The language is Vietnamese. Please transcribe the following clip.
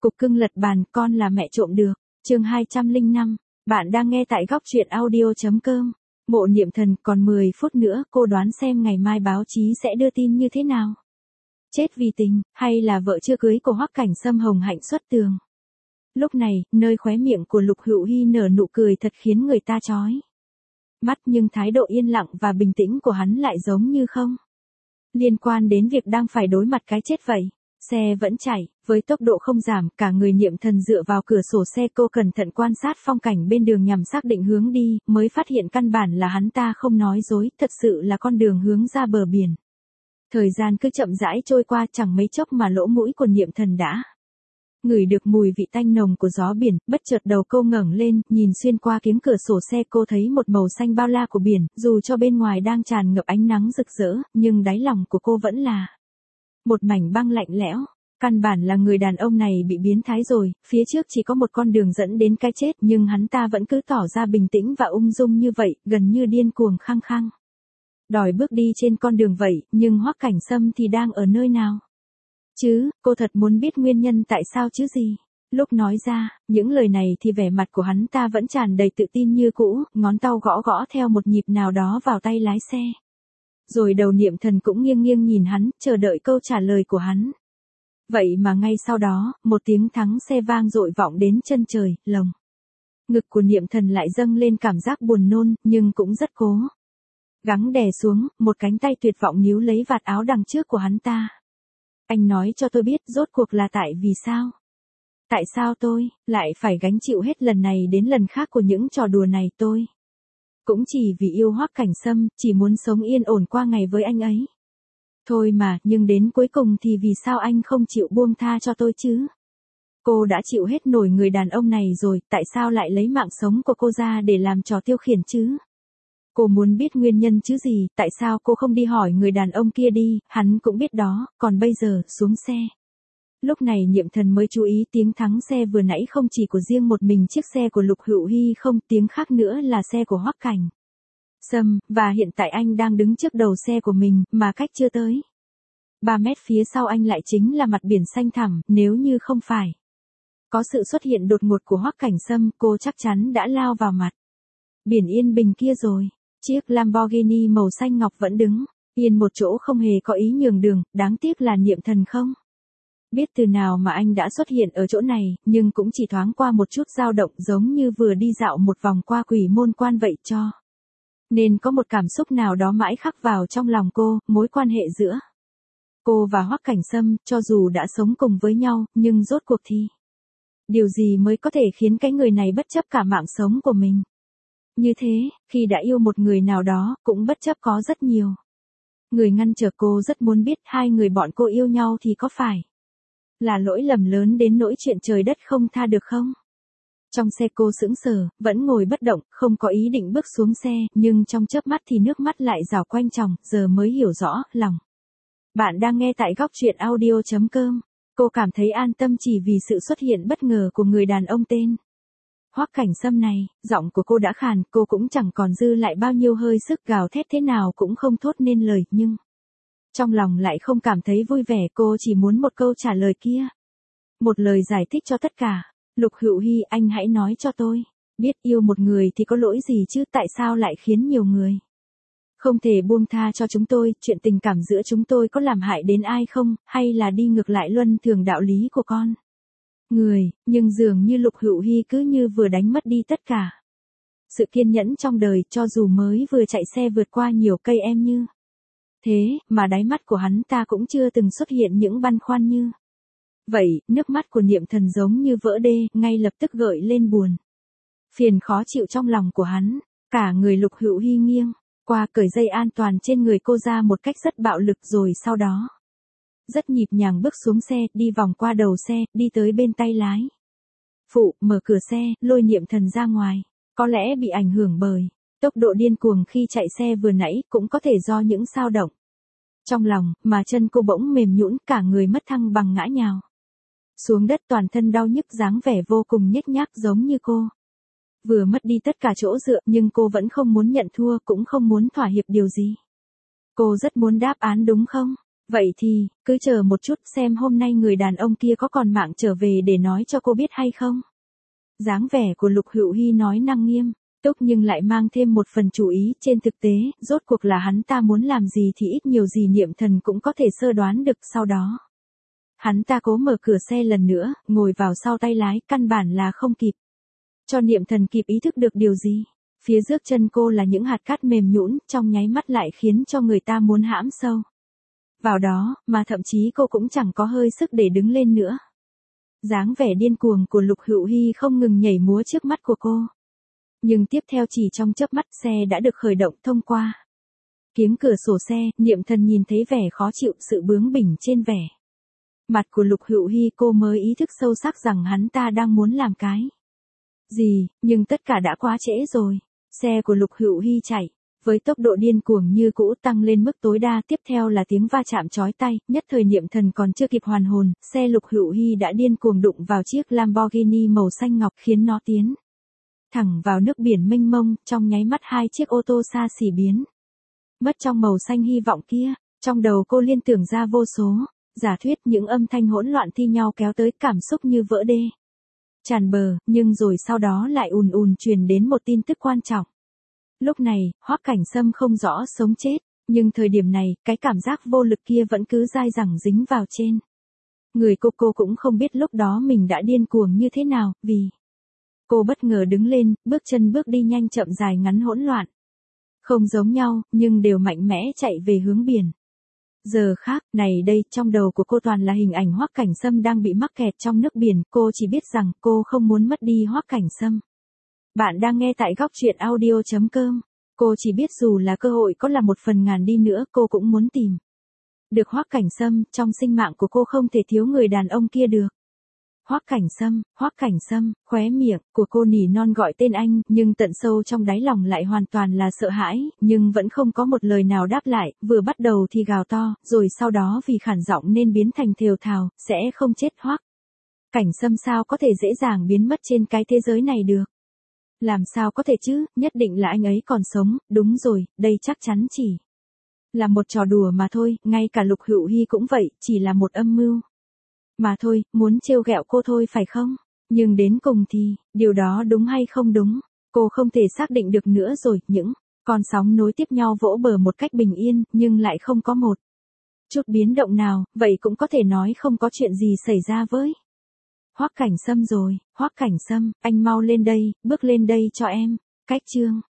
Cục cưng lật bàn, con là mẹ trộm được. Chương 205. Bạn đang nghe tại góc truyện audio.com. Mộ Niệm Thần, còn 10 phút nữa cô đoán xem ngày mai báo chí sẽ đưa tin như thế nào. Chết vì tình, hay là vợ chưa cưới của Hoắc Cảnh Sâm hồng hạnh xuất tường. Lúc này, nơi khóe miệng của Lục Hữu Hi nở nụ cười thật khiến người ta chói mắt, nhưng thái độ yên lặng và bình tĩnh của hắn lại giống như không liên quan đến việc đang phải đối mặt cái chết vậy. Xe vẫn chạy, với tốc độ không giảm, cả người Niệm Thần dựa vào cửa sổ xe, cô cẩn thận quan sát phong cảnh bên đường nhằm xác định hướng đi, mới phát hiện căn bản là hắn ta không nói dối, thật sự là con đường hướng ra bờ biển. Thời gian cứ chậm rãi trôi qua, chẳng mấy chốc mà lỗ mũi của Niệm Thần đã ngửi được mùi vị tanh nồng của gió biển. Bất chợt đầu cô ngẩng lên, nhìn xuyên qua kiếng cửa sổ xe, cô thấy một màu xanh bao la của biển, dù cho bên ngoài đang tràn ngập ánh nắng rực rỡ, nhưng đáy lòng của cô vẫn là một mảnh băng lạnh lẽo. Căn bản là người đàn ông này bị biến thái rồi, phía trước chỉ có một con đường dẫn đến cái chết, nhưng hắn ta vẫn cứ tỏ ra bình tĩnh và ung dung như vậy, gần như điên cuồng khăng khăng đòi bước đi trên con đường vậy, nhưng Hoắc Cảnh Sâm thì đang ở nơi nào? Chứ, cô thật muốn biết nguyên nhân tại sao chứ gì. Lúc nói ra những lời này thì vẻ mặt của hắn ta vẫn tràn đầy tự tin như cũ, ngón tay gõ gõ theo một nhịp nào đó vào tay lái xe. Rồi đầu Niệm Thần cũng nghiêng nghiêng nhìn hắn, chờ đợi câu trả lời của hắn. Vậy mà ngay sau đó, một tiếng thắng xe vang dội vọng đến chân trời, lồng ngực của Niệm Thần lại dâng lên cảm giác buồn nôn, nhưng cũng rất cố gắng đè xuống, một cánh tay tuyệt vọng níu lấy vạt áo đằng trước của hắn ta. Anh nói cho tôi biết rốt cuộc là tại vì sao? Tại sao tôi lại phải gánh chịu hết lần này đến lần khác của những trò đùa này? Tôi cũng chỉ vì yêu Hoắc Cảnh Sâm, chỉ muốn sống yên ổn qua ngày với anh ấy thôi mà, nhưng đến cuối cùng thì vì sao anh không chịu buông tha cho tôi chứ? Cô đã chịu hết nổi người đàn ông này rồi, tại sao lại lấy mạng sống của cô ra để làm trò tiêu khiển chứ? Cô muốn biết nguyên nhân chứ gì, tại sao cô không đi hỏi người đàn ông kia đi, hắn cũng biết đó, còn bây giờ, xuống xe. Lúc này Niệm Thần mới chú ý tiếng thắng xe vừa nãy không chỉ của riêng một mình chiếc xe của Lục Hữu Hi không, tiếng khác nữa là xe của Hoắc Cảnh Sâm, và hiện tại anh đang đứng trước đầu xe của mình, mà cách chưa tới 3 mét phía sau anh lại chính là mặt biển xanh thẳm, nếu như không phải có sự xuất hiện đột ngột của Hoắc Cảnh Sâm, cô chắc chắn đã lao vào mặt biển yên bình kia rồi. Chiếc Lamborghini màu xanh ngọc vẫn đứng yên một chỗ, không hề có ý nhường đường, đáng tiếc là Niệm Thần không biết từ nào mà anh đã xuất hiện ở chỗ này, nhưng cũng chỉ thoáng qua một chút dao động, giống như vừa đi dạo một vòng qua Quỷ Môn Quan vậy, cho nên có một cảm xúc nào đó mãi khắc vào trong lòng cô. Mối quan hệ giữa cô và Hoắc Cảnh Sâm, cho dù đã sống cùng với nhau, nhưng rốt cuộc thì điều gì mới có thể khiến cái người này bất chấp cả mạng sống của mình như thế? Khi đã yêu một người nào đó, cũng bất chấp có rất nhiều người ngăn trở. Cô rất muốn biết hai người bọn cô yêu nhau thì có phải là lỗi lầm lớn đến nỗi chuyện trời đất không tha được không? Trong xe cô sững sờ, vẫn ngồi bất động, không có ý định bước xuống xe, nhưng trong chớp mắt thì nước mắt lại rào quanh tròng, giờ mới hiểu rõ lòng. Bạn đang nghe tại góc truyện audio.com. Cô cảm thấy an tâm chỉ vì sự xuất hiện bất ngờ của người đàn ông tên Hoắc Cảnh Sâm này. Giọng của cô đã khàn, cô cũng chẳng còn dư lại bao nhiêu hơi sức, gào thét thế nào cũng không thốt nên lời, nhưng trong lòng lại không cảm thấy vui vẻ. Cô chỉ muốn một câu trả lời kia, một lời giải thích cho tất cả. Lục Hữu Hi, anh hãy nói cho tôi biết, yêu một người thì có lỗi gì chứ, tại sao lại khiến nhiều người không thể buông tha cho chúng tôi? Chuyện tình cảm giữa chúng tôi có làm hại đến ai không, hay là đi ngược lại luân thường đạo lý của con người? Nhưng dường như Lục Hữu Hi cứ như vừa đánh mất đi tất cả sự kiên nhẫn trong đời, cho dù mới vừa chạy xe vượt qua nhiều cây em như thế, mà đáy mắt của hắn ta cũng chưa từng xuất hiện những băn khoăn như vậy. Nước mắt của Niệm Thần giống như vỡ đê, ngay lập tức gợi lên buồn phiền khó chịu trong lòng của hắn. Cả người Lục Hữu Hi nghiêng qua, cởi dây an toàn trên người cô ra một cách rất bạo lực, rồi sau đó rất nhịp nhàng bước xuống xe, đi vòng qua đầu xe, đi tới bên tay lái phụ, mở cửa xe, lôi Niệm Thần ra ngoài. Có lẽ bị ảnh hưởng bởi tốc độ điên cuồng khi chạy xe vừa nãy, cũng có thể do những xao động trong lòng, mà chân cô bỗng mềm nhũn, cả người mất thăng bằng ngã nhào xuống đất, toàn thân đau nhức, dáng vẻ vô cùng nhếch nhác, giống như cô vừa mất đi tất cả chỗ dựa, nhưng cô vẫn không muốn nhận thua, cũng không muốn thỏa hiệp điều gì. Cô rất muốn đáp án đúng không? Vậy thì, cứ chờ một chút xem hôm nay người đàn ông kia có còn mạng trở về để nói cho cô biết hay không. Dáng vẻ của Lục Hữu Hi nói năng nghiêm túc nhưng lại mang thêm một phần chú ý, trên thực tế, rốt cuộc là hắn ta muốn làm gì thì ít nhiều gì Niệm Thần cũng có thể sơ đoán được sau đó. Hắn ta cố mở cửa xe lần nữa, ngồi vào sau tay lái, căn bản là không kịp. Cho Niệm Thần kịp ý thức được điều gì. Phía trước chân cô là những hạt cát mềm nhũn, trong nháy mắt lại khiến cho người ta muốn hãm sâu vào đó, mà thậm chí cô cũng chẳng có hơi sức để đứng lên nữa. Dáng vẻ điên cuồng của Lục Hữu Hi không ngừng nhảy múa trước mắt của cô. Nhưng tiếp theo chỉ trong chớp mắt xe đã được khởi động thông qua. Kiếng cửa sổ xe, Niệm Thần nhìn thấy vẻ khó chịu, sự bướng bỉnh trên vẻ mặt của Lục Hữu Hi, cô mới ý thức sâu sắc rằng hắn ta đang muốn làm cái gì, nhưng tất cả đã quá trễ rồi. Xe của Lục Hữu Hi chạy với tốc độ điên cuồng như cũ, tăng lên mức tối đa, tiếp theo là tiếng va chạm chói tai, nhất thời Niệm Thần còn chưa kịp hoàn hồn, xe Lục Hữu Hi đã điên cuồng đụng vào chiếc Lamborghini màu xanh ngọc, khiến nó tiến thẳng vào nước biển mênh mông, trong nháy mắt hai chiếc ô tô xa xỉ biến mất trong màu xanh hy vọng kia. Trong đầu cô liên tưởng ra vô số giả thuyết, những âm thanh hỗn loạn thi nhau kéo tới, cảm xúc như vỡ đê tràn bờ, nhưng rồi sau đó lại ùn ùn truyền đến một tin tức quan trọng. Lúc này, Hoắc Cảnh Sâm không rõ sống chết, nhưng thời điểm này, cái cảm giác vô lực kia vẫn cứ dai dẳng dính vào trên người cô cũng không biết lúc đó mình đã điên cuồng như thế nào, vì cô bất ngờ đứng lên, bước chân bước đi nhanh chậm dài ngắn hỗn loạn. Không giống nhau, nhưng đều mạnh mẽ chạy về hướng biển. Giờ khác, này đây, trong đầu của cô toàn là hình ảnh Hoắc Cảnh Sâm đang bị mắc kẹt trong nước biển, cô chỉ biết rằng cô không muốn mất đi Hoắc Cảnh Sâm. Bạn đang nghe tại góc truyện audio.com. Cô chỉ biết dù là cơ hội có là 1/1000 đi nữa, cô cũng muốn tìm được Hoắc Cảnh Sâm, trong sinh mạng của cô không thể thiếu người đàn ông kia được. Hoắc Cảnh Sâm, khóe miệng của cô nỉ non gọi tên anh, nhưng tận sâu trong đáy lòng lại hoàn toàn là sợ hãi, nhưng vẫn không có một lời nào đáp lại, vừa bắt đầu thì gào to, rồi sau đó vì khản giọng nên biến thành thều thào, sẽ không chết. Hoắc Cảnh Sâm sao có thể dễ dàng biến mất trên cái thế giới này được? Làm sao có thể chứ, nhất định là anh ấy còn sống, đúng rồi, đây chắc chắn chỉ là một trò đùa mà thôi, ngay cả Lục Hữu Hi cũng vậy, chỉ là một âm mưu mà thôi, muốn trêu ghẹo cô thôi phải không? Nhưng đến cùng thì, điều đó đúng hay không đúng, cô không thể xác định được nữa rồi, những con sóng nối tiếp nhau vỗ bờ một cách bình yên, nhưng lại không có một chút biến động nào, vậy cũng có thể nói không có chuyện gì xảy ra với Hoắc Cảnh Sâm rồi. Hoắc Cảnh Sâm, anh mau lên đây, bước lên đây cho em. Cách chương